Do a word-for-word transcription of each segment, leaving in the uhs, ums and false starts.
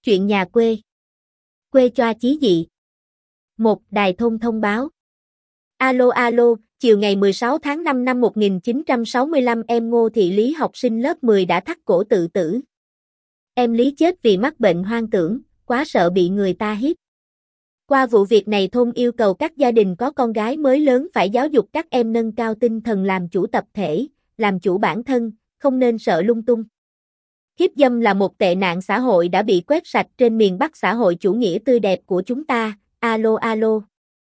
Chuyện nhà quê. Quê choa chí dị. Một Đài thôn thông báo. Alo alo, chiều ngày mười sáu tháng năm năm một nghìn chín trăm sáu mươi lăm em Ngô Thị Lý học sinh lớp mười đã thắt cổ tự tử. Em Lý chết vì mắc bệnh hoang tưởng, quá sợ bị người ta hiếp. Qua vụ việc này thôn yêu cầu các gia đình có con gái mới lớn phải giáo dục các em nâng cao tinh thần làm chủ tập thể, làm chủ bản thân, không nên sợ lung tung. Hiếp dâm là một tệ nạn xã hội đã bị quét sạch trên miền Bắc xã hội chủ nghĩa tươi đẹp của chúng ta. Alo alo.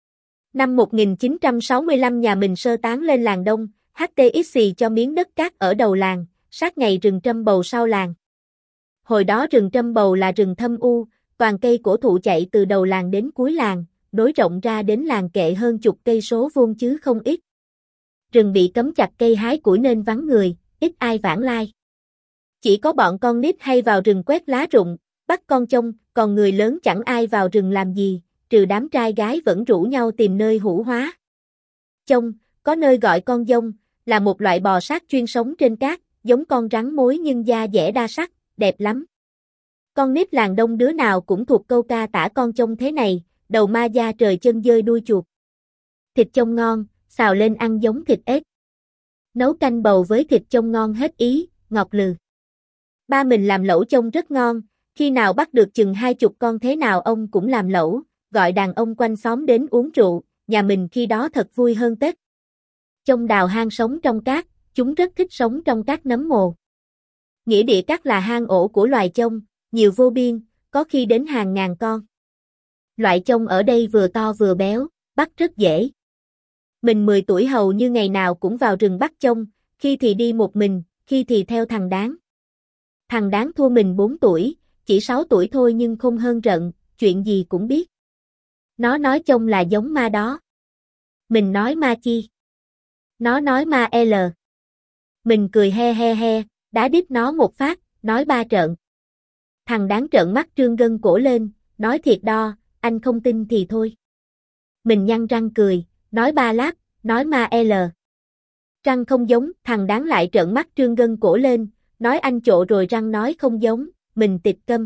Năm một nghìn chín trăm sáu mươi lăm nhà mình sơ tán lên làng Đông, hát tê ích xì cho miếng đất cát ở đầu làng, sát ngày rừng trâm bầu sau làng. Hồi đó rừng trâm bầu là rừng thâm u, toàn cây cổ thụ chạy từ đầu làng đến cuối làng, nối rộng ra đến làng kệ hơn chục cây số vuông chứ không ít. Rừng bị cấm chặt cây hái củi nên vắng người, ít ai vãng lai. Chỉ có bọn con nít hay vào rừng quét lá rụng, bắt con trông, còn người lớn chẳng ai vào rừng làm gì, trừ đám trai gái vẫn rủ nhau tìm nơi hữu hóa. Trông, có nơi gọi con dông, là một loại bò sát chuyên sống trên cát, giống con rắn mối nhưng da dẻ đa sắc, đẹp lắm. Con nít làng Đông đứa nào cũng thuộc câu ca tả con trông thế này, đầu ma da trời chân dơi đuôi chuột. Thịt trông ngon, xào lên ăn giống thịt ếch. Nấu canh bầu với thịt trông ngon hết ý, ngọt lừ. Ba mình làm lẩu trông rất ngon, khi nào bắt được chừng hai chục con thế nào ông cũng làm lẩu, gọi đàn ông quanh xóm đến uống rượu, nhà mình khi đó thật vui hơn Tết. Trông đào hang sống trong cát, chúng rất thích sống trong các nấm mồ. Nghĩa địa cát là hang ổ của loài trông, nhiều vô biên, có khi đến hàng ngàn con. Loại trông ở đây vừa to vừa béo, bắt rất dễ. Mình mười tuổi hầu như ngày nào cũng vào rừng bắt trông, khi thì đi một mình, khi thì theo thằng Đáng. Thằng Đáng thua mình bốn tuổi, chỉ sáu tuổi thôi nhưng không hơn rận, chuyện gì cũng biết. Nó nói trông là giống ma đó. Mình nói ma chi? Nó nói ma L. Mình cười he he he, đá đít nó một phát, nói ba trợn. Thằng Đáng trợn mắt trương gân cổ lên, nói thiệt đo, anh không tin thì thôi. Mình nhăn răng cười, nói ba láp, nói ma L. Răng không giống, thằng Đáng lại trợn mắt trương gân cổ lên, nói anh trộ rồi răng nói không giống, mình tịt câm.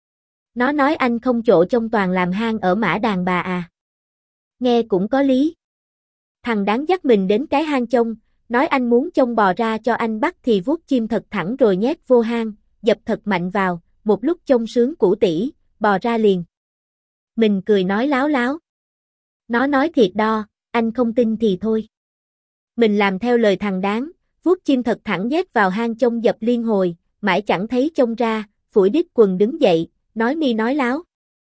Nó nói anh không trộ trong toàn làm hang ở mã đàn bà à. Nghe cũng có lý. Thằng Đáng dắt mình đến cái hang trông, nói anh muốn trông bò ra cho anh bắt thì vuốt chim thật thẳng rồi nhét vô hang, dập thật mạnh vào, một lúc trông sướng củ tỉ, bò ra liền. Mình cười nói láo láo. Nó nói thiệt đo, anh không tin thì thôi. Mình làm theo lời thằng Đáng, vuốt chim thật thẳng nhét vào hang trông dập liên hồi, mãi chẳng thấy trông ra, phủi đít quần đứng dậy, nói mi nói láo.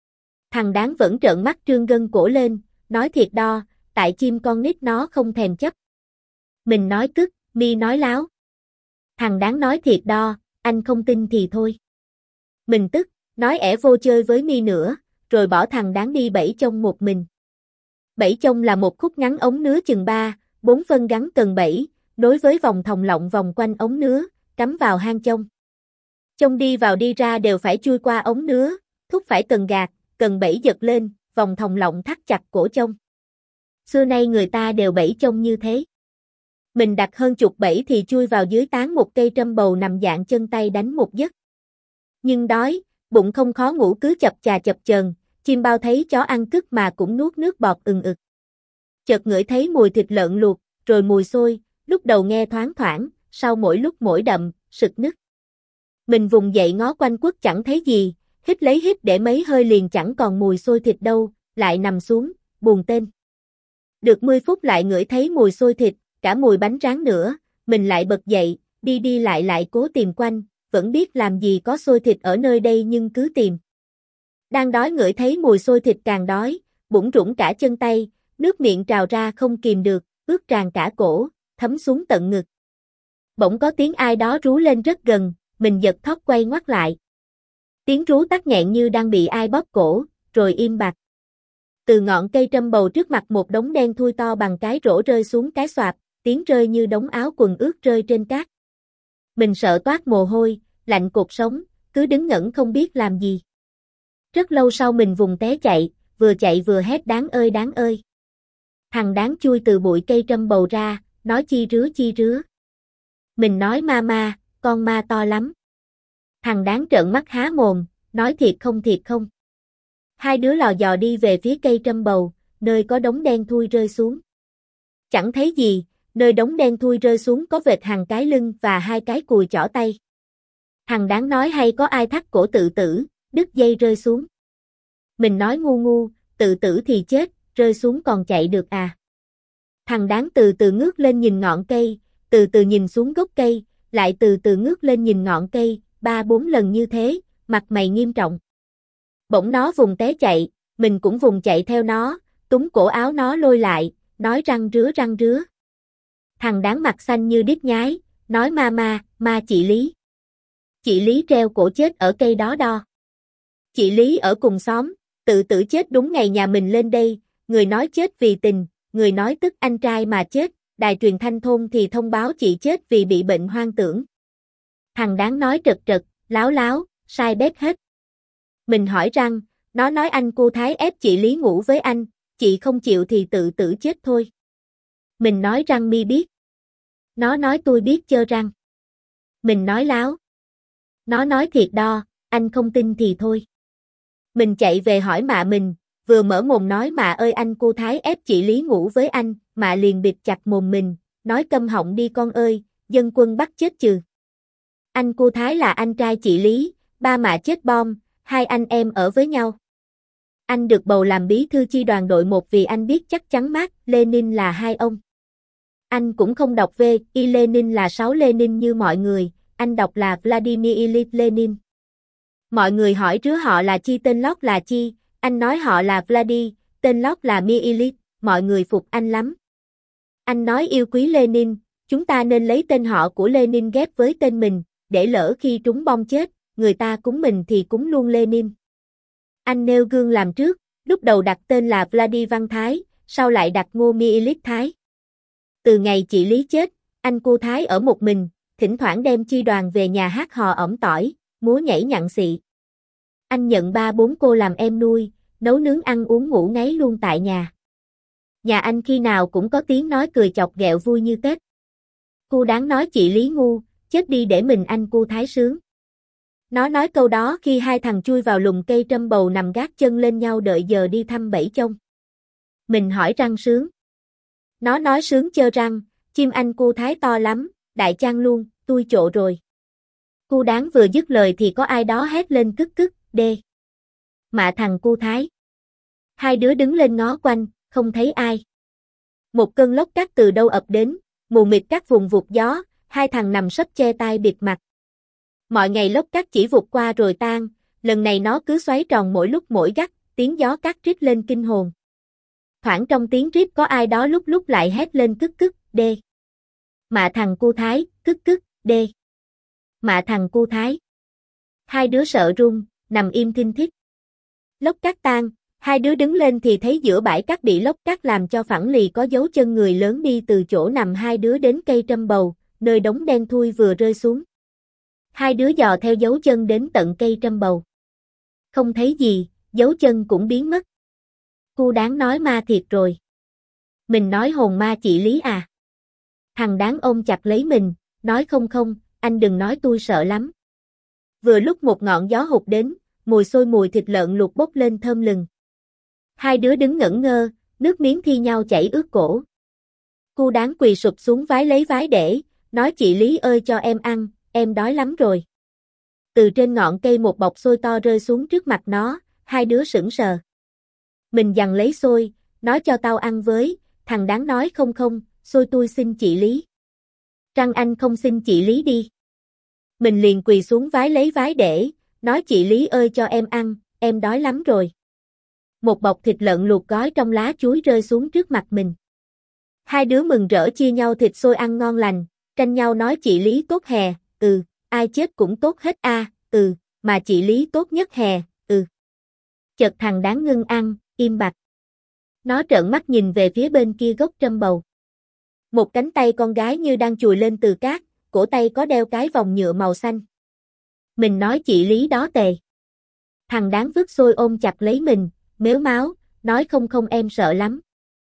Thằng Đáng vẫn trợn mắt trương gân cổ lên, nói thiệt đo, tại chim con nít nó không thèm chấp. Mình nói cứt, mi nói láo. Thằng Đáng nói thiệt đo, anh không tin thì thôi. Mình tức, nói ẻ vô chơi với mi nữa, rồi bỏ thằng Đáng đi bẫy trông một mình. Bẫy trông là một khúc ngắn ống nứa chừng ba, bốn phân gắn cần bẫy, nối với vòng thòng lọng vòng quanh ống nứa, cắm vào hang trông. Trông đi vào đi ra đều phải chui qua ống nứa, thúc phải cần gạt, cần bẫy giật lên, vòng thòng lọng thắt chặt cổ trông. Xưa nay người ta đều bẫy trông như thế. Mình đặt hơn chục bẫy thì chui vào dưới tán một cây trâm bầu nằm dạng chân tay đánh một giấc. Nhưng đói, bụng không khó ngủ cứ chập chà chập chờn, chim bao thấy chó ăn cứt mà cũng nuốt nước bọt ừng ực. Chợt ngửi thấy mùi thịt lợn luộc, rồi mùi sôi, lúc đầu nghe thoáng thoảng, sau mỗi lúc mỗi đậm, sực nức. Mình vùng dậy ngó quanh quất chẳng thấy gì, hít lấy hít để mấy hơi liền chẳng còn mùi sôi thịt đâu, lại nằm xuống, buồn tên. Được mười phút lại ngửi thấy mùi sôi thịt, cả mùi bánh rán nữa, mình lại bật dậy, đi đi lại lại cố tìm quanh, vẫn biết làm gì có sôi thịt ở nơi đây nhưng cứ tìm. Đang đói ngửi thấy mùi sôi thịt càng đói, bủn rủn cả chân tay, nước miệng trào ra không kìm được, ướt tràn cả cổ, thấm xuống tận ngực. Bỗng có tiếng ai đó rú lên rất gần, mình giật thót quay ngoắt lại. Tiếng rú tắc nghẹn như đang bị ai bóp cổ, rồi im bặt. Từ ngọn cây trâm bầu trước mặt một đống đen thui to bằng cái rổ rơi xuống cái xoạp, tiếng rơi như đống áo quần ướt rơi trên cát. Mình sợ toát mồ hôi, lạnh cột sống, cứ đứng ngẩn không biết làm gì. Rất lâu sau mình vùng té chạy, vừa chạy vừa hét Đáng ơi Đáng ơi. Thằng Đáng chui từ bụi cây trâm bầu ra, nói chi rứa chi rứa. Mình nói ma ma, con ma to lắm. Thằng Đáng trợn mắt há mồm, nói thiệt không thiệt không. Hai đứa lò dò đi về phía cây trâm bầu, nơi có đống đen thui rơi xuống. Chẳng thấy gì, nơi đống đen thui rơi xuống có vệt hằn cái lưng và hai cái cùi chỏ tay. Thằng đáng nói hay có ai thắt cổ tự tử, đứt dây rơi xuống. Mình nói ngu ngu, tự tử thì chết, rơi xuống còn chạy được à. Thằng đáng từ từ ngước lên nhìn ngọn cây, từ từ nhìn xuống gốc cây, lại từ từ ngước lên nhìn ngọn cây, ba bốn lần như thế, mặt mày nghiêm trọng. Bỗng nó vùng té chạy, mình cũng vùng chạy theo nó, túm cổ áo nó lôi lại, nói răng rứa răng rứa. Thằng đáng mặt xanh như đít nhái, nói ma ma, ma chị Lý. Chị Lý treo cổ chết ở cây đó đo. Chị Lý ở cùng xóm, tự tử chết đúng ngày nhà mình lên đây, người nói chết vì tình, người nói tức anh trai mà chết, đài truyền thanh thôn thì thông báo chị chết vì bị bệnh hoang tưởng. Thằng đáng nói trật trật, láo láo, sai bét hết. Mình hỏi răng, nó nói anh cô Thái ép chị Lý ngủ với anh, chị không chịu thì tự tử chết thôi. Mình nói răng mi biết. Nó nói tôi biết chơ răng. Mình nói láo. Nó nói thiệt đo, anh không tin thì thôi. Mình chạy về hỏi mạ mình, vừa mở mồm nói mạ ơi anh cô Thái ép chị Lý ngủ với anh, mạ liền bịt chặt mồm mình, nói câm họng đi con ơi, dân quân bắt chết chừ. Anh cô Thái là anh trai chị Lý, ba mạ chết bom, hai anh em ở với nhau. Anh được bầu làm bí thư chi đoàn đội một vì anh biết chắc chắn Mác, Lenin là hai ông. Anh cũng không đọc V, I Lenin là sáu Lenin như mọi người, anh đọc là Vladimir Ilyich Lenin. Mọi người hỏi rứa họ là chi tên lót là chi, anh nói họ là Vladi, tên lót là Mir Ilyich, mọi người phục anh lắm. Anh nói yêu quý Lenin, chúng ta nên lấy tên họ của Lenin ghép với tên mình, để lỡ khi trúng bom chết, người ta cúng mình thì cúng luôn Lenin. Anh nêu gương làm trước, lúc đầu đặt tên là Vladi Văn Thái, sau lại đặt Ngô Mir Ilyich Thái. Từ ngày chị Lý chết, anh cô Thái ở một mình, thỉnh thoảng đem chi đoàn về nhà hát hò ỏm tỏi, múa nhảy nhặng xị. Anh nhận ba bốn cô làm em nuôi, nấu nướng ăn uống ngủ ngáy luôn tại nhà. Nhà anh khi nào cũng có tiếng nói cười chọc ghẹo vui như Tết. Cô đáng nói chị Lý ngu, chết đi để mình anh cô Thái sướng. Nó nói câu đó khi hai thằng chui vào lùm cây trâm bầu nằm gác chân lên nhau đợi giờ đi thăm bẫy chông. Mình hỏi răng sướng. Nó nói sướng chơ răng, chim anh cô Thái to lắm, đại chang luôn, tôi trộ rồi. Cô đáng vừa dứt lời thì có ai đó hét lên cức cức, đê. Mạ thằng cô Thái. Hai đứa đứng lên ngó quanh, không thấy ai. Một cơn lốc cát từ đâu ập đến, mù mịt các vùng vụt gió, hai thằng nằm sấp che tai bịt mặt. Mọi ngày lốc cát chỉ vụt qua rồi tan, lần này nó cứ xoáy tròn mỗi lúc mỗi gắt, tiếng gió cát rít lên kinh hồn. Thoảng trong tiếng rít có ai đó lúc lúc lại hét lên cức cức, đê. Mạ thằng cô Thái, cức cức, đê. Mạ thằng cô Thái. Hai đứa sợ run, nằm im thinh thích. Lốc cát tan, hai đứa đứng lên thì thấy giữa bãi cát bị lốc cát làm cho phẳng lì có dấu chân người lớn đi từ chỗ nằm hai đứa đến cây trâm bầu, nơi đống đen thui vừa rơi xuống. Hai đứa dò theo dấu chân đến tận cây trâm bầu. Không thấy gì, dấu chân cũng biến mất. Cô đáng nói ma thiệt rồi. Mình nói hồn ma chị Lý à. Thằng đáng ôm chặt lấy mình, nói không không, anh đừng nói tôi sợ lắm. Vừa lúc một ngọn gió hụt đến, mùi sôi mùi thịt lợn luộc bốc lên thơm lừng. Hai đứa đứng ngẩn ngơ, nước miếng thi nhau chảy ướt cổ. Cô đáng quỳ sụp xuống vái lấy vái để, nói chị Lý ơi cho em ăn, em đói lắm rồi. Từ trên ngọn cây một bọc xôi to rơi xuống trước mặt nó, hai đứa sững sờ. Mình giằng lấy xôi, nói cho tao ăn với, thằng đáng nói không không, xôi tôi xin chị Lý. Răng anh không xin chị Lý đi. Mình liền quỳ xuống vái lấy vái để, nói chị Lý ơi cho em ăn, em đói lắm rồi. Một bọc thịt lợn luộc gói trong lá chuối rơi xuống trước mặt mình. Hai đứa mừng rỡ chia nhau thịt xôi ăn ngon lành, tranh nhau nói chị Lý tốt hè, ừ, ai chết cũng tốt hết a, à, ừ, mà chị Lý tốt nhất hè, ừ. Chợt thằng đáng ngưng ăn, im bặt. Nó trợn mắt nhìn về phía bên kia gốc trâm bầu. Một cánh tay con gái như đang chùi lên từ cát, cổ tay có đeo cái vòng nhựa màu xanh. Mình nói chị Lý đó tề. Thằng đáng vứt xôi ôm chặt lấy mình, mếu máo, nói không không em sợ lắm.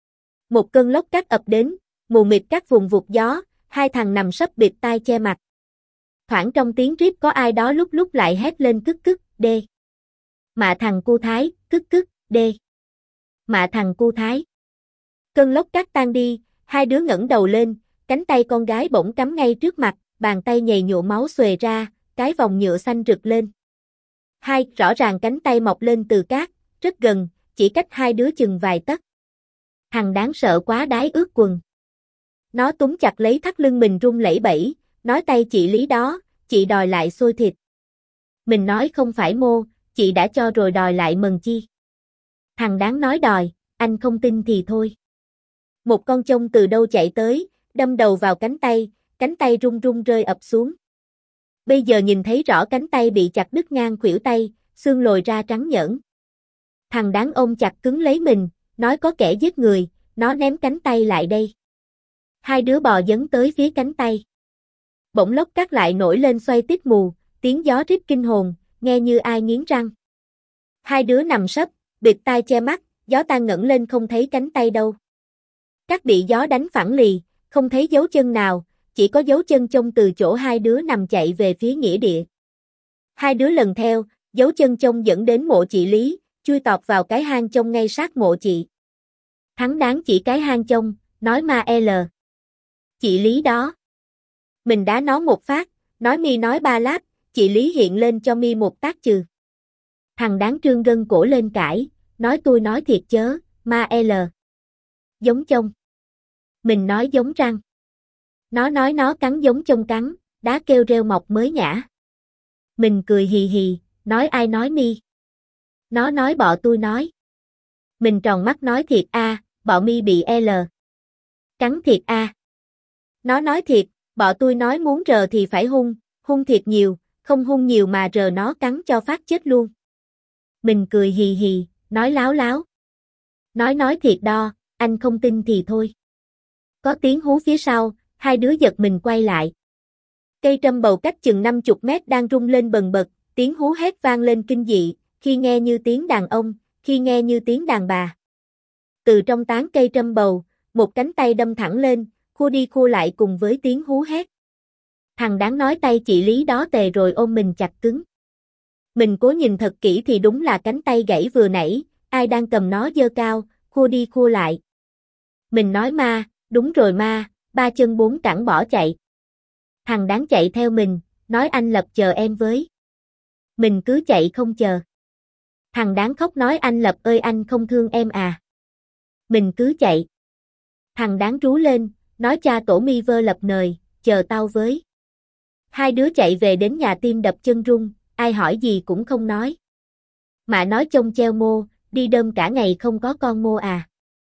Một cơn lốc cát ập đến, mù mịt các vùng vụt gió, hai thằng nằm sấp bịt tai che mặt. Thoảng trong tiếng rít có ai đó lúc lúc lại hét lên cức cức, đê. Mạ thằng cu Thái, cức cức, đê. Mạ thằng cu Thái. Cơn lốc cát tan đi, hai đứa ngẩng đầu lên, cánh tay con gái bỗng cắm ngay trước mặt, bàn tay nhầy nhụa máu xuề ra, cái vòng nhựa xanh rực lên. Hai, rõ ràng cánh tay mọc lên từ cát, rất gần, chỉ cách hai đứa chừng vài tấc. Thằng đáng sợ quá đái ướt quần. Nó túm chặt lấy thắt lưng mình run lẩy bẩy, nói tay chị Lý đó, chị đòi lại xôi thịt. Mình nói không phải mô, chị đã cho rồi đòi lại mần chi. Thằng đáng nói đòi, anh không tin thì thôi. Một con trông từ đâu chạy tới, đâm đầu vào cánh tay, cánh tay run run rơi ập xuống. Bây giờ nhìn thấy rõ cánh tay bị chặt đứt ngang khuỷu tay, xương lồi ra trắng nhỡn. Thằng đáng ôm chặt cứng lấy mình, nói có kẻ giết người, nó ném cánh tay lại đây. Hai đứa bò dấn tới phía cánh tay. Bỗng lốc cát lại nổi lên xoay tít mù, tiếng gió rít kinh hồn, nghe như ai nghiến răng. Hai đứa nằm sấp, bịt tai che mắt, gió tan ngẩng lên không thấy cánh tay đâu. Cát bị gió đánh phẳng lì, không thấy dấu chân nào, chỉ có dấu chân trông từ chỗ hai đứa nằm chạy về phía nghĩa địa. Hai đứa lần theo, dấu chân trông dẫn đến mộ chị Lý, chui tọt vào cái hang trông ngay sát mộ chị. Thắng đáng chỉ cái hang trông, nói ma L. Chị Lý đó. Mình đá nó một phát, nói mi nói ba lát, chị Lý hiện lên cho mi một tác trừ. Thằng đáng trương gân cổ lên cãi, nói tôi nói thiệt chớ, ma L. Giống trông. Mình nói giống răng. Nó nói nó cắn giống trông cắn, đá kêu reo mọc mới nhả. Mình cười hì hì, nói ai nói mi. Nó nói bọ tôi nói. Mình tròn mắt nói thiệt a, bọ mi bị L. Cắn thiệt a. Nó nói thiệt, bọ tôi nói muốn rờ thì phải hung, hung thiệt nhiều, không hung nhiều mà rờ nó cắn cho phát chết luôn. Mình cười hì hì, nói láo láo. Nói nói thiệt đo, anh không tin thì thôi. Có tiếng hú phía sau, hai đứa giật mình quay lại. Cây trâm bầu cách chừng năm mươi mét đang rung lên bần bật, tiếng hú hét vang lên kinh dị, khi nghe như tiếng đàn ông, khi nghe như tiếng đàn bà. Từ trong tán cây trâm bầu, một cánh tay đâm thẳng lên, khua đi khua lại cùng với tiếng hú hét. Thằng đáng nói tay chị Lý đó tề rồi ôm mình chặt cứng. Mình cố nhìn thật kỹ thì đúng là cánh tay gãy vừa nãy, ai đang cầm nó giơ cao, khua đi khua lại. Mình nói ma, đúng rồi ma, ba chân bốn cẳng bỏ chạy. Thằng đáng chạy theo mình, nói anh Lập chờ em với. Mình cứ chạy không chờ. Thằng đáng khóc nói anh Lập ơi anh không thương em à. Mình cứ chạy. Thằng đáng rú lên, nói cha tổ mi vơ Lập nời, chờ tao với. Hai đứa chạy về đến nhà tim đập chân rung, ai hỏi gì cũng không nói. Mạ nói trông treo mô, đi đơm cả ngày không có con mô à.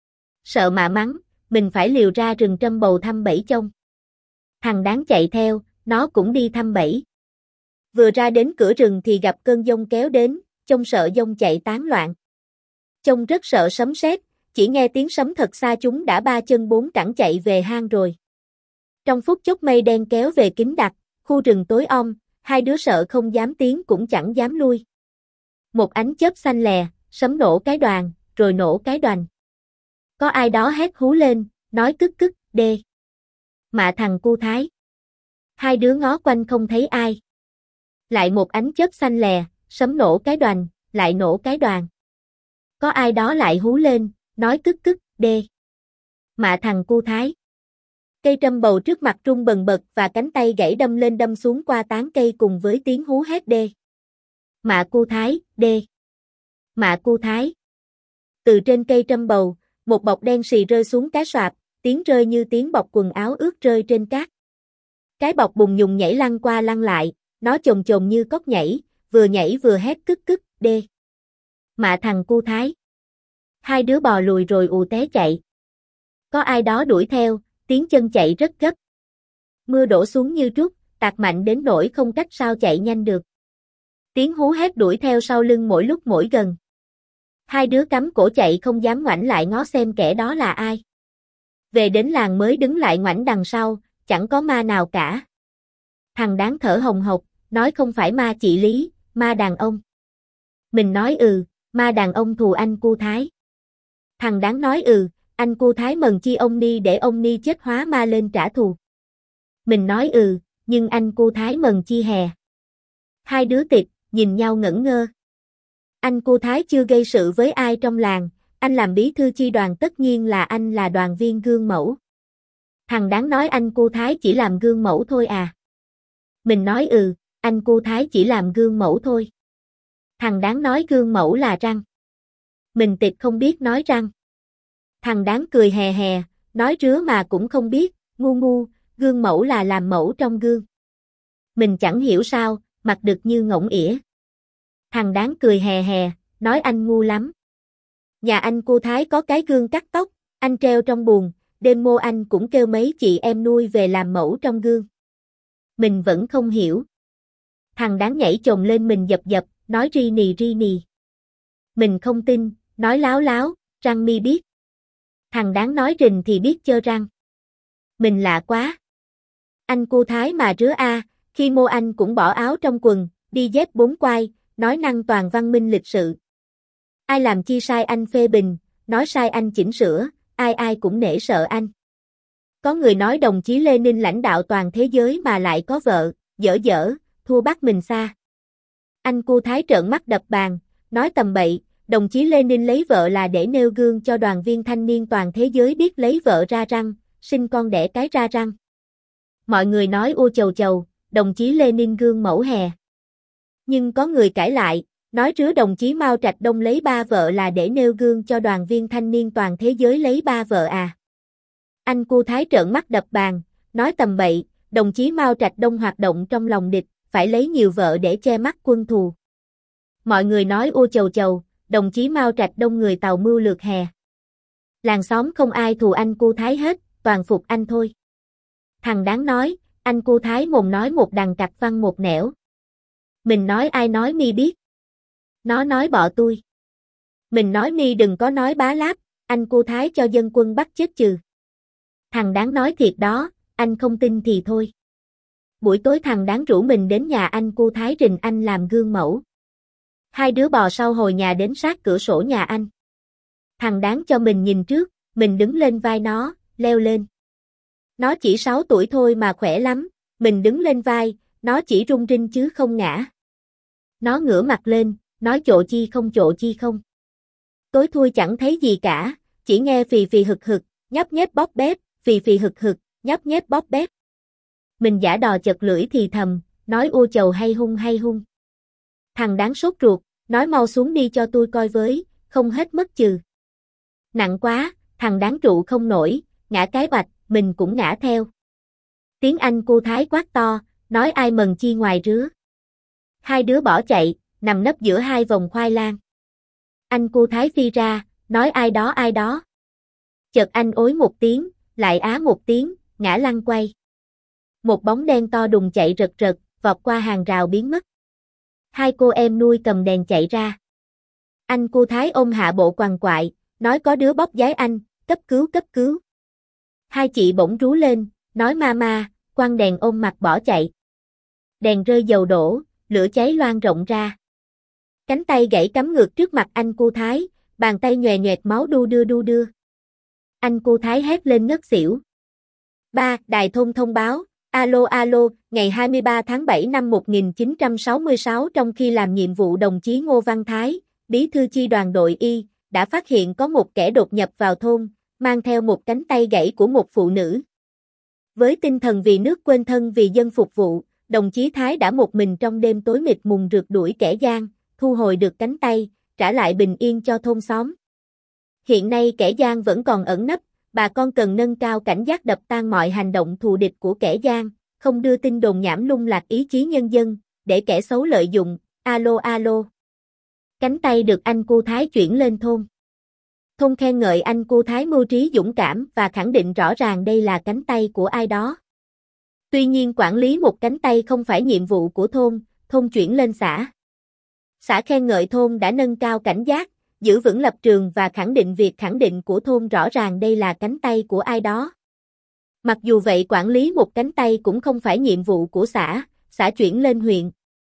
Sợ mạ mắng, mình phải liều ra rừng trâm bầu thăm bẫy trông. Thằng đáng chạy theo, nó cũng đi thăm bẫy. Vừa ra đến cửa rừng thì gặp cơn giông kéo đến, trông sợ giông chạy tán loạn. Trông rất sợ sấm sét, chỉ nghe tiếng sấm thật xa chúng đã ba chân bốn cẳng chạy về hang rồi. Trong phút chốc mây đen kéo về kín đặc, khu rừng tối om, hai đứa sợ không dám tiến cũng chẳng dám lui. Một ánh chớp xanh lè, sấm nổ cái đoàn, rồi nổ cái đoành. Có ai đó hét hú lên, nói cức cức, đê. Mạ thằng cu Thái. Hai đứa ngó quanh không thấy ai. Lại một ánh chớp xanh lè, sấm nổ cái đoành, lại nổ cái đoàn. Có ai đó lại hú lên, nói cức cức, đê. Mạ thằng cu Thái. Cây trâm bầu trước mặt rung bần bật và cánh tay gãy đâm lên đâm xuống qua tán cây cùng với tiếng hú hét đê. Mạ cu Thái, đê. Mạ cu Thái. Từ trên cây trâm bầu, một bọc đen xì rơi xuống cái xoạp, tiếng rơi như tiếng bọc quần áo ướt rơi trên cát. Cái bọc bùng nhùng nhảy lăn qua lăn lại, nó chồm chồm như cóc nhảy, vừa nhảy vừa hét cức cức, đê. Mạ thằng cu Thái. Hai đứa bò lùi rồi ù té chạy. Có ai đó đuổi theo, tiếng chân chạy rất gấp. Mưa đổ xuống như trút, tạt mạnh đến nỗi không cách sao chạy nhanh được. Tiếng hú hét đuổi theo sau lưng mỗi lúc mỗi gần. Hai đứa cắm cổ chạy không dám ngoảnh lại ngó xem kẻ đó là ai. Về đến làng mới đứng lại ngoảnh đằng sau, chẳng có ma nào cả. Thằng đáng thở hồng hộc, nói không phải ma chị Lý, ma đàn ông. Mình nói ừ, ma đàn ông thù anh cu Thái. Thằng đáng nói ừ, anh cu Thái mần chi ông ni để ông ni chết hóa ma lên trả thù. Mình nói ừ, nhưng anh cu Thái mần chi hè. Hai đứa tịt, nhìn nhau ngẩn ngơ. Anh cô Thái chưa gây sự với ai trong làng, anh làm bí thư chi đoàn tất nhiên là anh là đoàn viên gương mẫu. Thằng đáng nói anh cô Thái chỉ làm gương mẫu thôi à. Mình nói ừ, anh cô Thái chỉ làm gương mẫu thôi. Thằng đáng nói gương mẫu là răng. Mình tịt không biết nói răng. Thằng đáng cười hè hè, nói rứa mà cũng không biết, ngu ngu, gương mẫu là làm mẫu trong gương. Mình chẳng hiểu sao, mặt đực như ngỗng ỉa. Thằng đáng cười hè hè, nói anh ngu lắm. Nhà anh cô Thái có cái gương cắt tóc, anh treo trong buồng, đêm mô anh cũng kêu mấy chị em nuôi về làm mẫu trong gương. Mình vẫn không hiểu. Thằng đáng nhảy chồm lên mình dập dập, nói ri nì ri nì. Mình không tin, nói láo láo, răng mi biết. Thằng đáng nói rình thì biết chơ răng. Mình lạ quá. Anh cô Thái mà rứa a, khi mô anh cũng bỏ áo trong quần, đi dép bốn quai, nói năng toàn văn minh lịch sự. Ai làm chi sai anh phê bình, nói sai anh chỉnh sửa, ai ai cũng nể sợ anh. Có người nói đồng chí Lê Ninh lãnh đạo toàn thế giới mà lại có vợ, dở dở, thua Bắc mình xa. Anh cô Thái trợn mắt đập bàn, nói tầm bậy, đồng chí Lê Ninh lấy vợ là để nêu gương cho đoàn viên thanh niên toàn thế giới biết lấy vợ ra răng, sinh con đẻ cái ra răng. Mọi người nói ô chầu chầu, đồng chí Lê Ninh gương mẫu hè. Nhưng có người cãi lại, nói rứa đồng chí Mao Trạch Đông lấy ba vợ là để nêu gương cho đoàn viên thanh niên toàn thế giới lấy ba vợ à. Anh cô Thái trợn mắt đập bàn, nói tầm bậy, đồng chí Mao Trạch Đông hoạt động trong lòng địch, phải lấy nhiều vợ để che mắt quân thù. Mọi người nói ô chầu chầu, đồng chí Mao Trạch Đông người Tàu mưu lược hè. Làng xóm không ai thù anh cô Thái hết, toàn phục anh thôi. Thằng đáng nói, anh cô Thái mồm nói một đằng cặt văn một nẻo. Mình nói ai nói mi biết. Nó nói bọ tôi. Mình nói mi đừng có nói bá láp, anh cô Thái cho dân quân bắt chết chừ. Thằng đáng nói thiệt đó, anh không tin thì thôi. Buổi tối thằng đáng rủ mình đến nhà anh cô Thái rình anh làm gương mẫu. Hai đứa bò sau hồi nhà đến sát cửa sổ nhà anh. Thằng đáng cho mình nhìn trước, mình đứng lên vai nó, leo lên. Nó chỉ sáu tuổi thôi mà khỏe lắm, mình đứng lên vai, nó chỉ rung rinh chứ không ngã. Nó ngửa mặt lên, nói chộ chi không chộ chi không. Tối thui chẳng thấy gì cả, chỉ nghe phì phì hực hực, nhấp nhép bóp bép, phì phì hực hực, nhấp nhép bóp bép. Mình giả đò chật lưỡi thì thầm, nói ô chầu hay hung hay hung. Thằng đáng sốt ruột, nói mau xuống đi cho tôi coi với, không hết mất chừ. Nặng quá, thằng đáng trụ không nổi, ngã cái bạch, mình cũng ngã theo. Tiếng Anh cô Thái quát to, nói ai mần chi ngoài rứa. Hai đứa bỏ chạy, nằm nấp giữa hai vòng khoai lang. Anh cô Thái phi ra, nói ai đó ai đó. Chợt anh ối một tiếng, lại á một tiếng, ngã lăn quay. Một bóng đen to đùng chạy rật rật, vọt qua hàng rào biến mất. Hai cô em nuôi cầm đèn chạy ra. Anh cô Thái ôm hạ bộ quằn quại, nói có đứa bóp giái anh, cấp cứu cấp cứu. Hai chị bỗng rú lên, nói mama, quăng đèn ôm mặt bỏ chạy. Đèn rơi dầu đổ, lửa cháy loang rộng ra. Cánh tay gãy cắm ngược trước mặt anh cô Thái, bàn tay nhòe nhòe máu đu đưa đu đưa. Anh cô Thái hét lên ngất xỉu. ba. Đài thôn thông báo, alo alo, ngày hai mươi ba tháng bảy năm một nghìn chín trăm sáu mươi sáu trong khi làm nhiệm vụ đồng chí Ngô Văn Thái, bí thư chi đoàn đội Y, đã phát hiện có một kẻ đột nhập vào thôn, mang theo một cánh tay gãy của một phụ nữ. Với tinh thần vì nước quên thân vì dân phục vụ, đồng chí Thái đã một mình trong đêm tối mịt mùng rượt đuổi kẻ gian, thu hồi được cánh tay, trả lại bình yên cho thôn xóm. Hiện nay kẻ gian vẫn còn ẩn nấp, bà con cần nâng cao cảnh giác đập tan mọi hành động thù địch của kẻ gian, không đưa tin đồn nhảm lung lạc ý chí nhân dân, để kẻ xấu lợi dụng, alo alo. Cánh tay được anh cô Thái chuyển lên thôn. Thôn khen ngợi anh cô Thái mưu trí dũng cảm và khẳng định rõ ràng đây là cánh tay của ai đó. Tuy nhiên quản lý một cánh tay không phải nhiệm vụ của thôn, thôn chuyển lên xã. Xã khen ngợi thôn đã nâng cao cảnh giác, giữ vững lập trường và khẳng định việc khẳng định của thôn rõ ràng đây là cánh tay của ai đó. Mặc dù vậy quản lý một cánh tay cũng không phải nhiệm vụ của xã, xã chuyển lên huyện.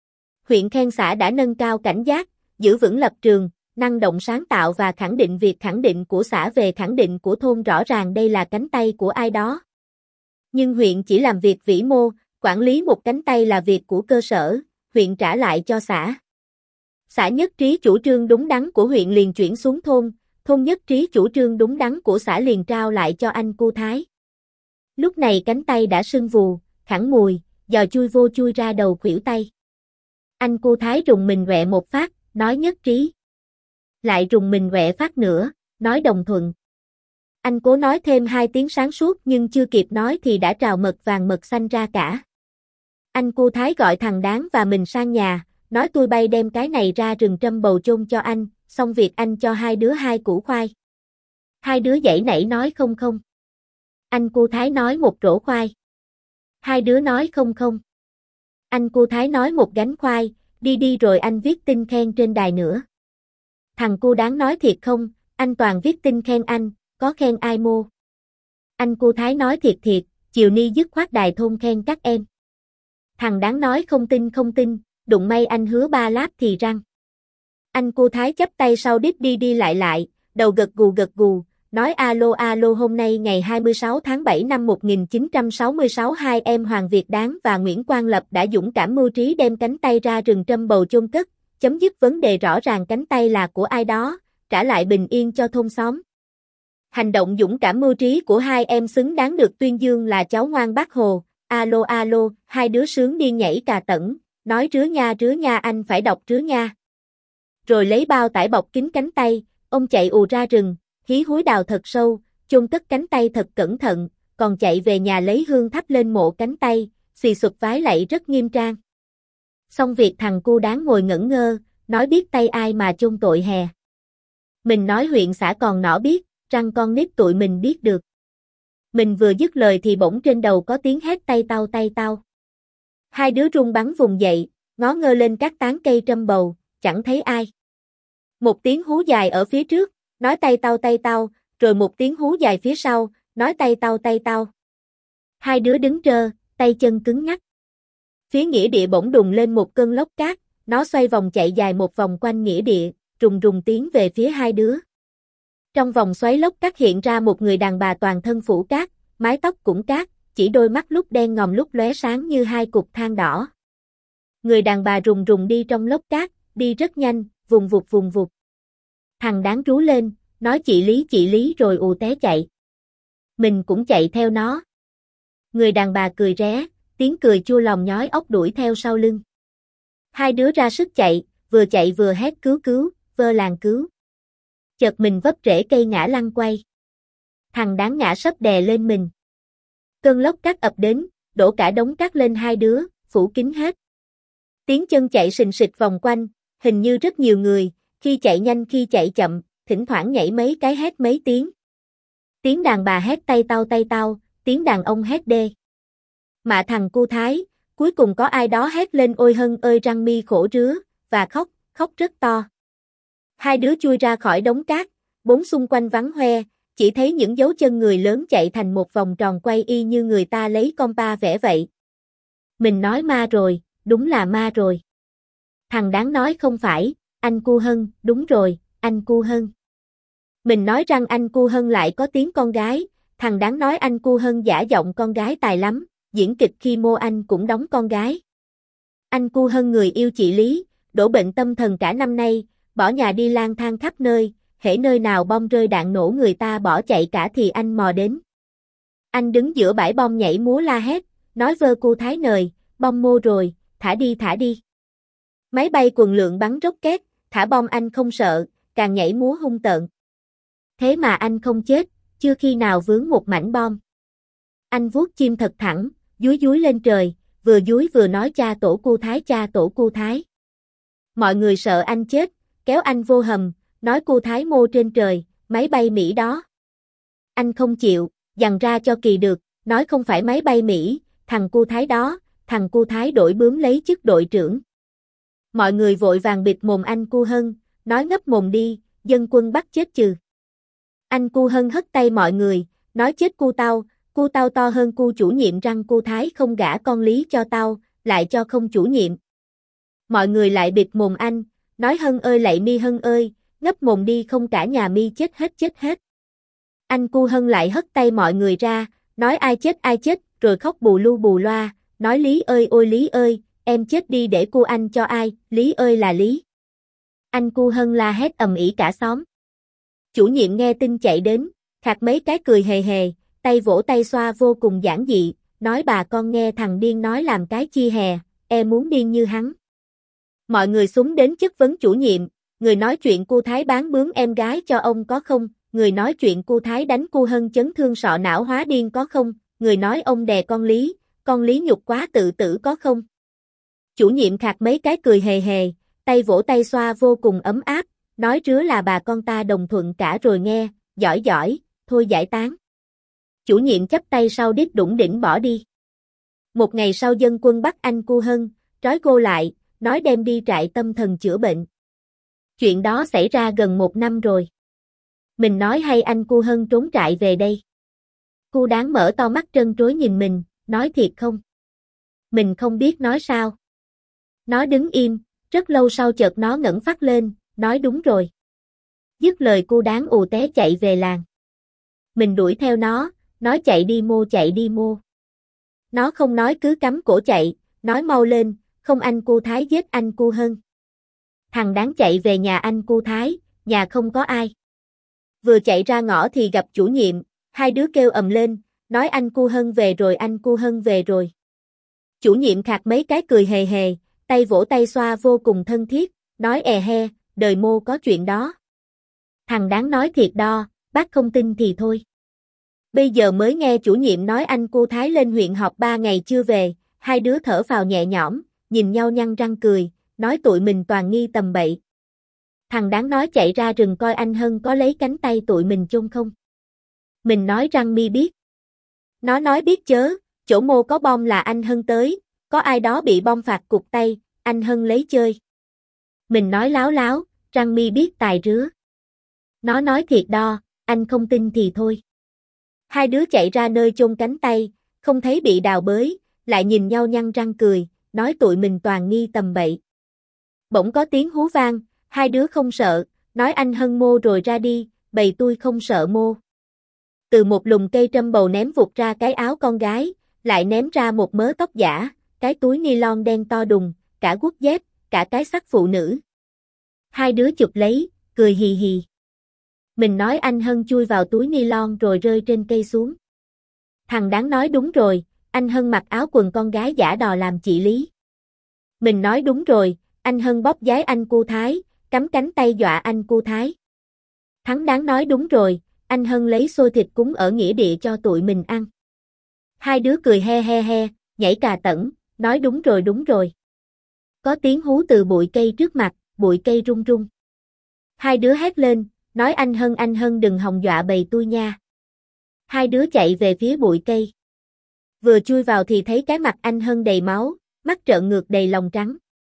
Huyện khen xã đã nâng cao cảnh giác, giữ vững lập trường, năng động sáng tạo và khẳng định việc khẳng định của xã về khẳng định của thôn rõ ràng đây là cánh tay của ai đó. Nhưng huyện chỉ làm việc vĩ mô, quản lý một cánh tay là việc của cơ sở, huyện trả lại cho xã. Xã Nhất Trí chủ trương đúng đắn của huyện liền chuyển xuống thôn, thôn Nhất Trí chủ trương đúng đắn của xã liền trao lại cho anh Cu Thái. Lúc này cánh tay đã sưng vù, khẳng mùi, giò chui vô chui ra đầu khuỷu tay. Anh Cu Thái rùng mình quẹ một phát, nói Nhất Trí. Lại rùng mình quẹ phát nữa, nói đồng thuận. Anh cố nói thêm hai tiếng sáng suốt nhưng chưa kịp nói thì đã trào mật vàng mật xanh ra cả. Anh Cu Thái gọi thằng Đáng và mình sang nhà, nói tôi bay đem cái này ra rừng trâm bầu chôn cho anh, xong việc anh cho hai đứa hai củ khoai. Hai đứa giãy nảy nói không không. Anh Cu Thái nói một rổ khoai. Hai đứa nói không không. Anh Cu Thái nói một gánh khoai, đi đi rồi anh viết tin khen trên đài nữa. Thằng Cu Đáng nói thiệt không, anh toàn viết tin khen anh, có khen ai mô. Anh Cu Thái nói thiệt thiệt, chiều ni dứt khoát đài thôn khen các em. Thằng Đáng nói không tin không tin, đụng may anh hứa ba láp thì răng. Anh Cu Thái chắp tay sau đít đi đi lại lại, đầu gật gù gật gù, nói alo alo hôm nay ngày hai mươi sáu tháng bảy năm một nghìn chín trăm sáu mươi sáu hai em Hoàng Việt Đáng và Nguyễn Quang Lập đã dũng cảm mưu trí đem cánh tay ra rừng trâm bầu chôn cất, chấm dứt vấn đề rõ ràng cánh tay là của ai đó, trả lại bình yên cho thôn xóm. Hành động dũng cảm mưu trí của hai em xứng đáng được tuyên dương là cháu ngoan Bác Hồ, alo alo, hai đứa sướng điên nhảy cà tẩn, nói rứa nha rứa nha anh phải đọc rứa nha. Rồi lấy bao tải bọc kín cánh tay, ông chạy ù ra rừng, hí húi đào thật sâu, chôn cất cánh tay thật cẩn thận, còn chạy về nhà lấy hương thắp lên mộ cánh tay, xì sụp vái lạy rất nghiêm trang. Xong việc thằng Cu Đáng ngồi ngẩn ngơ, nói biết tay ai mà chôn tội hè. Mình nói huyện xã còn nỏ biết, răng con nít tụi mình biết được. Mình vừa dứt lời thì bỗng trên đầu có tiếng hét tay tao tay tao. Hai đứa run bắn vùng dậy, ngó ngơ lên các tán cây trâm bầu, chẳng thấy ai. Một tiếng hú dài ở phía trước, nói tay tao tay tao, rồi một tiếng hú dài phía sau, nói tay tao tay tao. Hai đứa đứng trơ, tay chân cứng ngắc. Phía nghĩa địa bỗng đùng lên một cơn lốc cát, nó xoay vòng chạy dài một vòng quanh nghĩa địa, rùng rùng tiến về phía hai đứa. Trong vòng xoáy lốc cát hiện ra một người đàn bà toàn thân phủ cát, mái tóc cũng cát, chỉ đôi mắt lúc đen ngòm lúc lóe sáng như hai cục than đỏ. Người đàn bà rùng rùng đi trong lốc cát, đi rất nhanh, vùng vụt vùng vụt. Thằng Đáng rú lên, nói chị Lý chị Lý rồi ù té chạy. Mình cũng chạy theo nó. Người đàn bà cười ré, tiếng cười chua lòng nhói óc đuổi theo sau lưng. Hai đứa ra sức chạy, vừa chạy vừa hét cứu cứu, vơ làng cứu. Chợt mình vấp rễ cây ngã lăn quay. Thằng Đáng ngã sấp đè lên mình. Cơn lốc cát ập đến, đổ cả đống cát lên hai đứa, phủ kín hết. Tiếng chân chạy sình sịch vòng quanh, hình như rất nhiều người, khi chạy nhanh khi chạy chậm, thỉnh thoảng nhảy mấy cái hét mấy tiếng. Tiếng đàn bà hét tay tao tay tao, tiếng đàn ông hét đê. Mạ thằng Cu Thái, cuối cùng có ai đó hét lên ôi Hân ơi răng mi khổ rứa, và khóc, khóc rất to. Hai đứa chui ra khỏi đống cát, bốn xung quanh vắng hoe, chỉ thấy những dấu chân người lớn chạy thành một vòng tròn quay y như người ta lấy compa vẽ vậy. Mình nói ma rồi, đúng là ma rồi. Thằng Đáng nói không phải, anh Cu Hân, đúng rồi, anh Cu Hân. Mình nói rằng anh Cu Hân lại có tiếng con gái, thằng Đáng nói anh Cu Hân giả giọng con gái tài lắm, diễn kịch khi mô anh cũng đóng con gái. Anh Cu Hân người yêu chị Lý, đổ bệnh tâm thần cả năm nay, bỏ nhà đi lang thang khắp nơi, hễ nơi nào bom rơi đạn nổ người ta bỏ chạy cả thì anh mò đến. Anh đứng giữa bãi bom nhảy múa la hét, nói vơ Cu Thái nời, bom mô rồi, thả đi thả đi. Máy bay quần lượn bắn rocket, thả bom anh không sợ, càng nhảy múa hung tợn. Thế mà anh không chết, chưa khi nào vướng một mảnh bom. Anh vuốt chim thật thẳng, dúi dúi lên trời, vừa dúi vừa nói cha tổ Cu Thái cha tổ Cu Thái. Mọi người sợ anh chết, kéo anh vô hầm, nói Cu Thái mô trên trời, máy bay Mỹ đó. Anh không chịu, dằn ra cho kỳ được, nói không phải máy bay Mỹ, thằng Cu Thái đó, thằng Cu Thái đổi bướm lấy chức đội trưởng. Mọi người vội vàng bịt mồm anh Cu Hân, nói ngấp mồm đi, dân quân bắt chết chừ. Anh Cu Hân hất tay mọi người, nói chết cu tao, cu tao to hơn cu chủ nhiệm răng Cu Thái không gả con Lý cho tao, lại cho không chủ nhiệm. Mọi người lại bịt mồm anh, nói Hân ơi lạy mi Hân ơi, ngấp mồm đi không cả nhà mi chết hết chết hết. Anh Cu Hân lại hất tay mọi người ra, nói ai chết ai chết, rồi khóc bù lu bù loa, nói Lý ơi ôi Lý ơi, em chết đi để cu anh cho ai, Lý ơi là Lý. Anh Cu Hân la hét ầm ĩ cả xóm. Chủ nhiệm nghe tin chạy đến, khạc mấy cái cười hề hề, tay vỗ tay xoa vô cùng giản dị, nói bà con nghe thằng điên nói làm cái chi hè, e muốn điên như hắn. Mọi người súng đến chất vấn chủ nhiệm, người nói chuyện cu Thái bán bướm em gái cho ông có không, người nói chuyện cu Thái đánh Cu Hân chấn thương sọ não hóa điên có không, người nói ông đè con Lý, con Lý nhục quá tự tử có không. Chủ nhiệm khạc mấy cái cười hề hề, tay vỗ tay xoa vô cùng ấm áp, nói rứa là bà con ta đồng thuận cả rồi nghe, giỏi giỏi, thôi giải tán. Chủ nhiệm chắp tay sau đít đủng đỉnh bỏ đi. Một ngày sau dân quân bắt anh Cu Hân, trói cô lại, nói đem đi trại tâm thần chữa bệnh. Chuyện đó xảy ra gần một năm rồi. Mình nói hay anh Cu Hân trốn trại về đây. Cu Đáng mở to mắt trân trối nhìn mình, nói thiệt không? Mình không biết nói sao. Nó đứng im, rất lâu sau chợt nó ngẩng phát lên, nói đúng rồi. Dứt lời Cu Đáng ù té chạy về làng. Mình đuổi theo nó, nói chạy đi mô chạy đi mô. Nó không nói cứ cắm cổ chạy, nói mau lên, không anh Cu Thái giết anh Cu Hân. Thằng Đáng chạy về nhà anh Cu Thái, nhà không có ai. Vừa chạy ra ngõ thì gặp chủ nhiệm, hai đứa kêu ầm lên, nói anh Cu Hân về rồi anh Cu Hân về rồi. Chủ nhiệm khạc mấy cái cười hề hề, tay vỗ tay xoa vô cùng thân thiết, nói è he, đời mô có chuyện đó. Thằng Đáng nói thiệt đo, bác không tin thì thôi. Bây giờ mới nghe chủ nhiệm nói anh Cu Thái lên huyện họp ba ngày chưa về, hai đứa thở phào nhẹ nhõm, nhìn nhau nhăn răng cười, nói tụi mình toàn nghi tầm bậy. Thằng Đáng nói chạy ra rừng coi anh Hân có lấy cánh tay tụi mình chôn không. Mình nói răng mi biết. Nó nói biết chớ, chỗ mô có bom là anh Hân tới, có ai đó bị bom phạt cụt tay, anh Hân lấy chơi. Mình nói láo láo, răng mi biết tài rứa. Nó nói thiệt đo, anh không tin thì thôi. Hai đứa chạy ra nơi chôn cánh tay, không thấy bị đào bới, lại nhìn nhau nhăn răng cười, nói tụi mình toàn nghi tầm bậy. Bỗng có tiếng hú vang, hai đứa không sợ, nói anh Hân mô rồi ra đi, bầy tôi không sợ mô. Từ một lùm cây trâm bầu ném vụt ra cái áo con gái, lại ném ra một mớ tóc giả, cái túi ni lon đen to đùng, cả guốc dép, cả cái sắt phụ nữ. Hai đứa chụp lấy, cười hì hì. Mình nói anh Hân chui vào túi ni lon rồi rơi trên cây xuống. Thằng Đáng nói đúng rồi, anh Hân mặc áo quần con gái giả đò làm chị Lý. Mình nói đúng rồi, anh Hân bóp giái anh Cu Thái, cắm cánh tay dọa anh Cu Thái. Thắng Đáng nói đúng rồi, anh Hân lấy xôi thịt cúng ở nghĩa địa cho tụi mình ăn. Hai đứa cười he he he, nhảy cà tẩn, nói đúng rồi đúng rồi. Có tiếng hú từ bụi cây trước mặt, bụi cây rung rung. Hai đứa hét lên, nói anh Hân anh Hân đừng hòng dọa bầy tôi nha. Hai đứa chạy về phía bụi cây. Vừa chui vào thì thấy cái mặt anh Hân đầy máu, mắt trợn ngược đầy lòng trắng.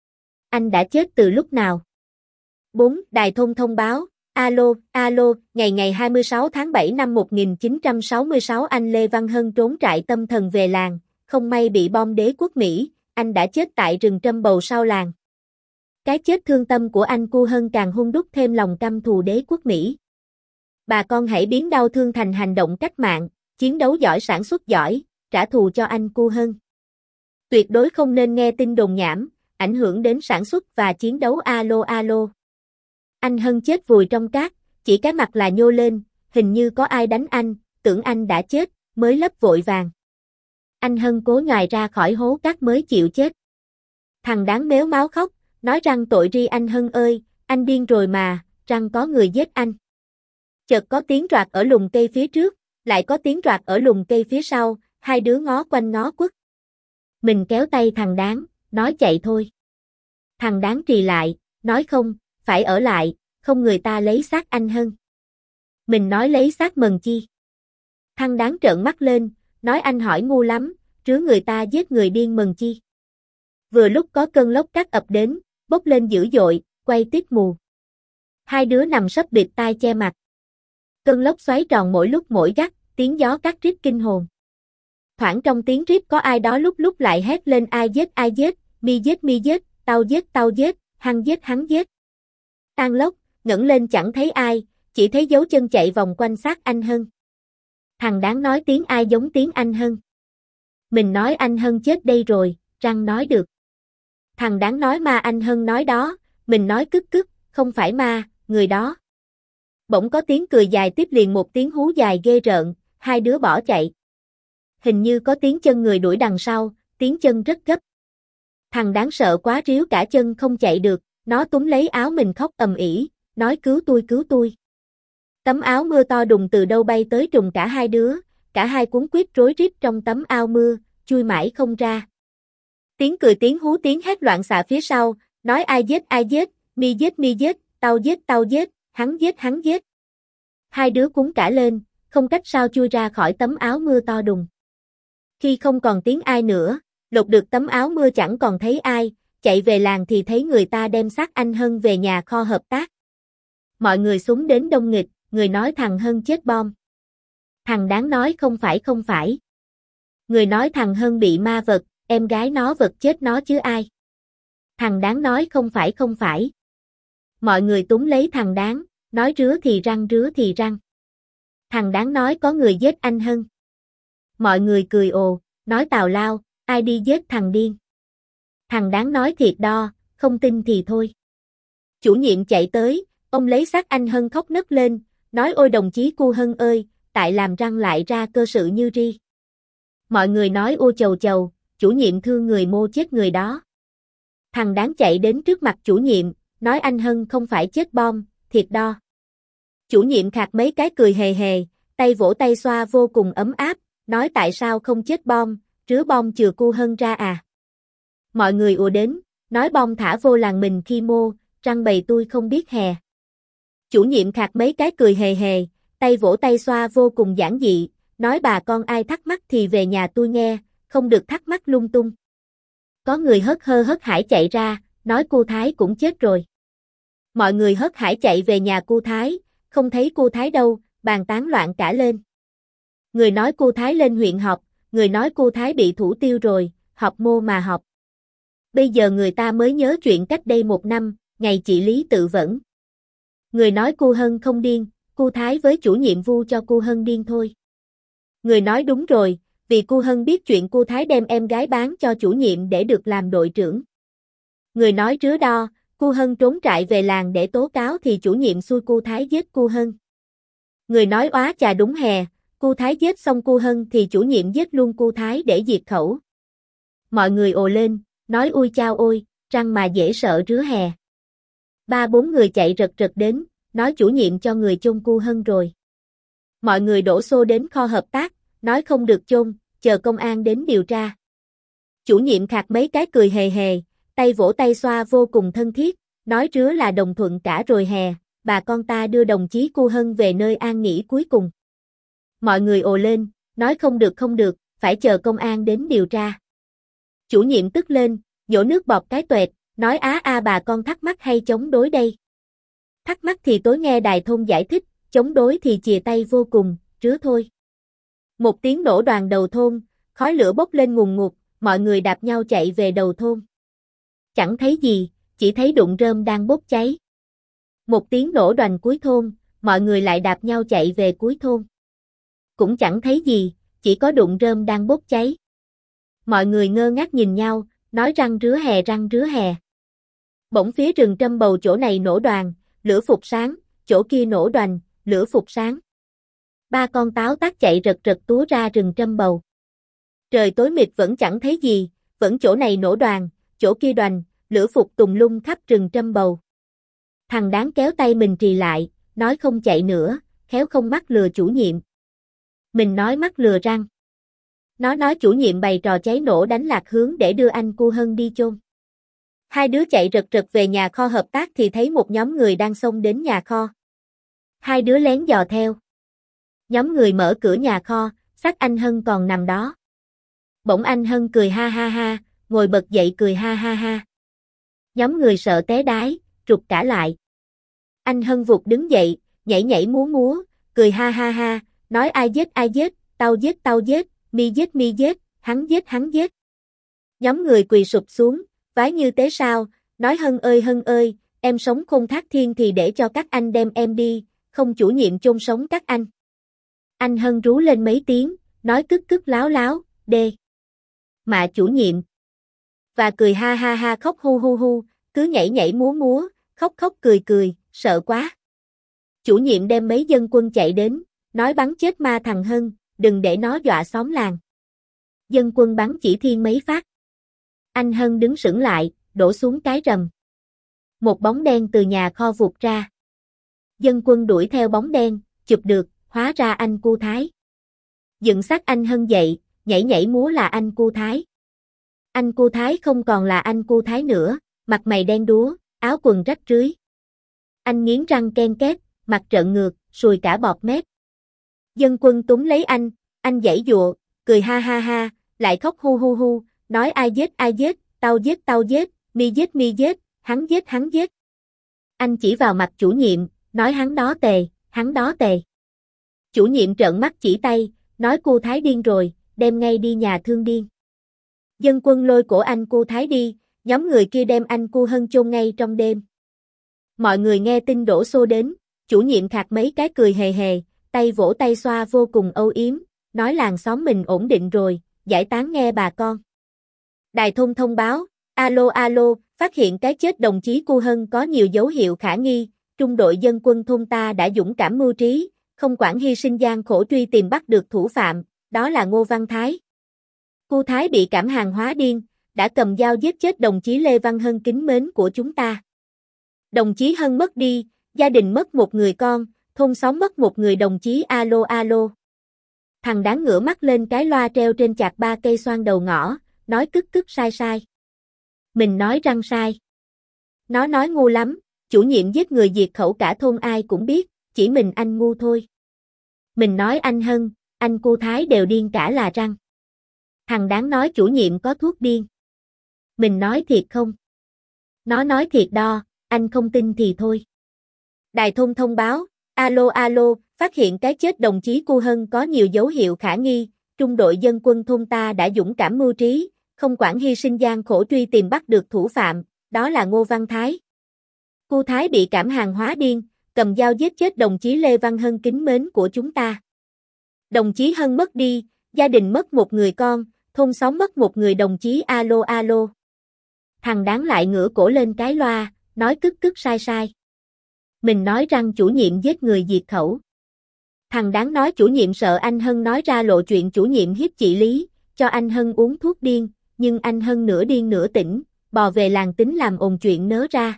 Anh đã chết từ lúc nào? bốn. Đài thôn thông báo. Alo, alo, ngày ngày hai mươi sáu tháng bảy năm một nghìn chín trăm sáu mươi sáu anh Lê Văn Hân trốn trại tâm thần về làng, không may bị bom đế quốc Mỹ, anh đã chết tại rừng trâm bầu sau làng. Cái chết thương tâm của anh Cu Hân càng hun đúc thêm lòng căm thù đế quốc Mỹ. Bà con hãy biến đau thương thành hành động cách mạng, chiến đấu giỏi sản xuất giỏi, trả thù cho anh Cu Hân. Tuyệt đối không nên nghe tin đồn nhảm, ảnh hưởng đến sản xuất và chiến đấu. Alo alo. Anh Hân chết vùi trong cát, chỉ cái mặt là nhô lên, hình như có ai đánh anh, tưởng anh đã chết, mới lấp vội vàng. Anh Hân cố nhòi ra khỏi hố cát mới chịu chết. Thằng Đáng mếu máu khóc, nói rằng tội ri anh Hân ơi, anh điên rồi mà, rằng có người giết anh. Chợt có tiếng roạt ở lùm cây phía trước, lại có tiếng roạt ở lùm cây phía sau, hai đứa ngó quanh ngó quất. Mình kéo tay thằng Đáng, nói chạy thôi. Thằng Đáng trì lại, nói không, phải ở lại, không người ta lấy xác anh Hân. Mình nói lấy xác mần chi. Thằng Đáng trợn mắt lên, nói anh hỏi ngu lắm, rứa người ta giết người điên mần chi. Vừa lúc có cơn lốc cát ập đến, bốc lên dữ dội, quay tít mù. Hai đứa nằm sấp bịt tai che mặt. Cơn lốc xoáy tròn mỗi lúc mỗi gắt, tiếng gió cắt rít kinh hồn. Thoảng trong tiếng rít có ai đó lúc lúc lại hét lên ai giết ai giết, mi giết mi giết, tao giết tao giết, hắn giết hắn giết. Tan lốc, ngẩng lên chẳng thấy ai, chỉ thấy dấu chân chạy vòng quanh xác anh Hân. Thằng Đáng nói tiếng ai giống tiếng anh Hân. Mình nói anh Hân chết đây rồi, răng nói được. Thằng Đáng nói ma anh Hân nói đó, mình nói cức cức, không phải ma, người đó. Bỗng có tiếng cười dài tiếp liền một tiếng hú dài ghê rợn, hai đứa bỏ chạy. Hình như có tiếng chân người đuổi đằng sau, tiếng chân rất gấp. Thằng đáng sợ quá ríu cả chân không chạy được, nó túm lấy áo mình khóc ầm ĩ, nói cứu tôi cứu tôi. Tấm áo mưa to đùng từ đâu bay tới trùng cả hai đứa, cả hai cuống quýt rối rít trong tấm ao mưa, chui mãi không ra. Tiếng cười tiếng hú tiếng hét loạn xạ phía sau, nói ai giết ai giết, mi giết mi giết, tao giết tao giết, hắn giết hắn giết. Hai đứa cuống cả lên, không cách sao chui ra khỏi tấm áo mưa to đùng. Khi không còn tiếng ai nữa, lột được tấm áo mưa chẳng còn thấy ai, chạy về làng thì thấy người ta đem xác anh Hân về nhà kho hợp tác. Mọi người súng đến đông nghịch, người nói thằng Hân chết bom. Thằng đáng nói không phải không phải. Người nói thằng Hân bị ma vật, em gái nó vật chết nó chứ ai. Thằng đáng nói không phải không phải. Mọi người túm lấy thằng đáng, nói rứa thì răng rứa thì răng. Thằng đáng nói có người giết anh Hân. Mọi người cười ồ, nói tào lao, ai đi giết thằng điên. Thằng đáng nói thiệt đo, không tin thì thôi. Chủ nhiệm chạy tới, ông lấy xác anh Hân khóc nấc lên, nói ôi đồng chí cu Hân ơi, tại làm răng lại ra cơ sự như ri. Mọi người nói ô chầu chầu, chủ nhiệm thương người mô chết người đó. Thằng đáng chạy đến trước mặt chủ nhiệm, nói anh Hân không phải chết bom, thiệt đo. Chủ nhiệm khạc mấy cái cười hề hề, tay vỗ tay xoa vô cùng ấm áp, nói tại sao không chết bom, rứa bom chừa cu Hân ra à. Mọi người ùa đến, nói bom thả vô làng mình khi mô, răng bầy tôi không biết hè. Chủ nhiệm khạc mấy cái cười hề hề, tay vỗ tay xoa vô cùng giản dị, nói bà con ai thắc mắc thì về nhà tôi nghe, không được thắc mắc lung tung. Có người hớt hơ hớt hải chạy ra, nói cô Thái cũng chết rồi. Mọi người hớt hải chạy về nhà cô Thái, không thấy cô Thái đâu, bàn tán loạn cả lên. Người nói cô Thái lên huyện họp, người nói cô Thái bị thủ tiêu rồi, họp mô mà họp. Bây giờ người ta mới nhớ chuyện cách đây một năm, ngày chị Lý tự vẫn. Người nói cô Hân không điên, cô Thái với chủ nhiệm vu cho cô Hân điên thôi. Người nói đúng rồi, vì cô Hân biết chuyện cô Thái đem em gái bán cho chủ nhiệm để được làm đội trưởng. Người nói rứa đo, cô Hân trốn trại về làng để tố cáo thì chủ nhiệm xui cô Thái giết cô Hân. Người nói oá chà đúng hè, cô Thái giết xong cô Hân thì chủ nhiệm giết luôn cô Thái để diệt khẩu. Mọi người ồ lên, nói ui chao ôi, răng mà dễ sợ rứa hè. Ba bốn người chạy rật rật đến, nói chủ nhiệm cho người chôn cô Hân rồi. Mọi người đổ xô đến kho hợp tác, nói không được chôn, chờ công an đến điều tra. Chủ nhiệm khạc mấy cái cười hề hề, tay vỗ tay xoa vô cùng thân thiết, nói rứa là đồng thuận cả rồi hè, bà con ta đưa đồng chí cô Hân về nơi an nghỉ cuối cùng. Mọi người ồ lên, nói không được không được, phải chờ công an đến điều tra. Chủ nhiệm tức lên, nhổ nước bọt cái toẹt, nói á a bà con thắc mắc hay chống đối đây. Thắc mắc thì tối nghe đài thôn giải thích, chống đối thì chìa tay vô cùng, rứa thôi. Một tiếng nổ đoàn đầu thôn, khói lửa bốc lên ngùn ngụt, mọi người đạp nhau chạy về đầu thôn. Chẳng thấy gì, chỉ thấy đụng rơm đang bốc cháy. Một tiếng nổ đoàn cuối thôn, mọi người lại đạp nhau chạy về cuối thôn. Cũng chẳng thấy gì, chỉ có đụng rơm đang bốc cháy. Mọi người ngơ ngác nhìn nhau, nói răng rứa hè răng rứa hè. Bỗng phía rừng Trâm Bầu chỗ này nổ đoàn, lửa phục sáng, chỗ kia nổ đoành, lửa phục sáng. Ba con táo tác chạy rật rật túa ra rừng Trâm Bầu. Trời tối mịt vẫn chẳng thấy gì, vẫn chỗ này nổ đoàn, chỗ kia đoành, lửa phục tùng lung khắp rừng Trâm Bầu. Thằng đáng kéo tay mình trì lại, nói không chạy nữa, khéo không mắc lừa chủ nhiệm. Mình nói mắc lừa răng. Nó nói chủ nhiệm bày trò cháy nổ đánh lạc hướng để đưa anh cô Hân đi chôn. Hai đứa chạy rật rật về nhà kho hợp tác thì thấy một nhóm người đang xông đến nhà kho. Hai đứa lén dò theo. Nhóm người mở cửa nhà kho, xác anh Hân còn nằm đó. Bỗng anh Hân cười ha ha ha, ngồi bật dậy cười ha ha ha. Nhóm người sợ té đái, rụt cả lại. Anh Hân vụt đứng dậy, nhảy nhảy múa múa, cười ha ha ha, nói ai giết ai giết, tao giết tao giết, mi giết mi giết, hắn giết hắn giết. Nhóm người quỳ sụp xuống, vái như tế sao, nói Hân ơi Hân ơi, em sống khôn thác thiên thì để cho các anh đem em đi, không chủ nhiệm chôn sống các anh. Anh Hân rú lên mấy tiếng, nói cức cức láo láo, đê. Mạ chủ nhiệm. Và cười ha ha ha khóc hu hu hu, cứ nhảy nhảy múa múa, khóc khóc cười cười, sợ quá. Chủ nhiệm đem mấy dân quân chạy đến, nói bắn chết ma thằng Hân, đừng để nó dọa xóm làng. Dân quân bắn chỉ thiên mấy phát. Anh Hân đứng sững lại, đổ xuống cái rầm. Một bóng đen từ nhà kho vụt ra. Dân quân đuổi theo bóng đen, chụp được, hóa ra anh Cu Thái. Dựng xác anh Hân dậy, nhảy nhảy múa là anh Cu Thái. Anh Cu Thái không còn là anh Cu Thái nữa, mặt mày đen đúa, áo quần rách rưới. Anh nghiến răng ken két, mặt trợn ngược, sùi cả bọt mép. Dân quân túm lấy anh, anh giãy giụa, cười ha ha ha, lại khóc hu hu hu, nói ai giết ai giết, tao giết tao giết, mi giết mi giết, hắn giết hắn giết. Anh chỉ vào mặt chủ nhiệm, nói hắn đó tề, hắn đó tề. Chủ nhiệm trợn mắt chỉ tay, nói Cu Thái điên rồi, đem ngay đi nhà thương điên. Dân quân lôi cổ anh Cu Thái đi, nhóm người kia đem anh Cu Hân chôn ngay trong đêm. Mọi người nghe tin đổ xô đến, chủ nhiệm khạc mấy cái cười hề hề, tay vỗ tay xoa vô cùng âu yếm, nói làng xóm mình ổn định rồi, giải tán nghe bà con. Đài thôn thông báo, alo alo, phát hiện cái chết đồng chí Cu Hân có nhiều dấu hiệu khả nghi, trung đội dân quân thôn ta đã dũng cảm mưu trí, không quản hy sinh gian khổ truy tìm bắt được thủ phạm, đó là Ngô Văn Thái. Cu Thái bị cảm hàng hóa điên, đã cầm dao giết chết đồng chí Lê Văn Hân kính mến của chúng ta. Đồng chí Hân mất đi, gia đình mất một người con, thôn xóm mất một người đồng chí alo alo. Thằng đáng ngửa mắt lên cái loa treo trên chạc ba cây xoan đầu ngõ, nói tức tức sai sai. Mình nói răng sai. Nó nói ngu lắm, chủ nhiệm giết người diệt khẩu cả thôn ai cũng biết, chỉ mình anh ngu thôi. Mình nói anh Hân, anh Cu Thái đều điên cả là răng. Thằng đáng nói chủ nhiệm có thuốc điên. Mình nói thiệt không? Nó nói thiệt đo, anh không tin thì thôi. Đài thôn thông báo, alo alo, phát hiện cái chết đồng chí Cu Hân có nhiều dấu hiệu khả nghi, trung đội dân quân thôn ta đã dũng cảm mưu trí, không quản hy sinh gian khổ truy tìm bắt được thủ phạm, đó là Ngô Văn Thái. Cu Thái bị cảm hàng hóa điên, cầm dao giết chết đồng chí Lê Văn Hân kính mến của chúng ta. Đồng chí Hân mất đi, gia đình mất một người con, thôn xóm mất một người đồng chí alo alo. Thằng đáng lại ngửa cổ lên cái loa, nói tức tức sai sai. Mình nói rằng chủ nhiệm giết người diệt khẩu. Thằng đáng nói chủ nhiệm sợ anh Hân nói ra lộ chuyện chủ nhiệm hiếp chị Lý, cho anh Hân uống thuốc điên, nhưng anh Hân nửa điên nửa tỉnh, bò về làng tính làm ồn chuyện nớ ra.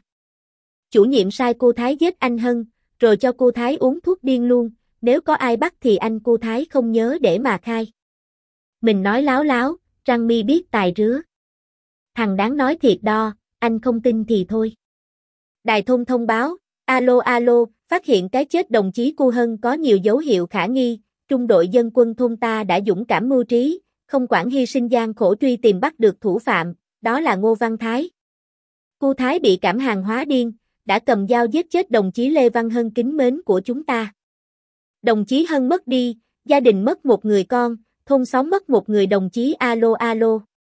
Chủ nhiệm sai cô Thái giết anh Hân, rồi cho cô Thái uống thuốc điên luôn, nếu có ai bắt thì anh cô Thái không nhớ để mà khai. Mình nói láo láo, răng mi biết tài rứa. Thằng đáng nói thiệt đo, anh không tin thì thôi. Đài thôn thông báo, alo alo, phát hiện cái chết đồng chí Cu Hân có nhiều dấu hiệu khả nghi, trung đội dân quân thôn ta đã dũng cảm mưu trí, không quản hy sinh gian khổ truy tìm bắt được thủ phạm, đó là Ngô Văn Thái. Cu Thái bị cảm hàng hóa điên, đã cầm dao giết chết đồng chí Lê Văn Hân kính mến của chúng ta. Đồng chí Hân mất đi, gia đình mất một người con, thôn xóm mất một người đồng chí alo alo.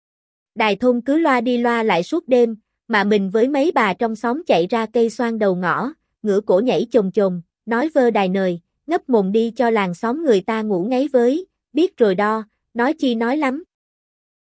Đài thôn cứ loa đi loa lại suốt đêm, mà mình với mấy bà trong xóm chạy ra cây xoan đầu ngõ, ngửa cổ nhảy chồm chồm, nói vơ đài nời, ngấp mồm đi cho làng xóm người ta ngủ ngáy với, biết rồi đo, nói chi nói lắm.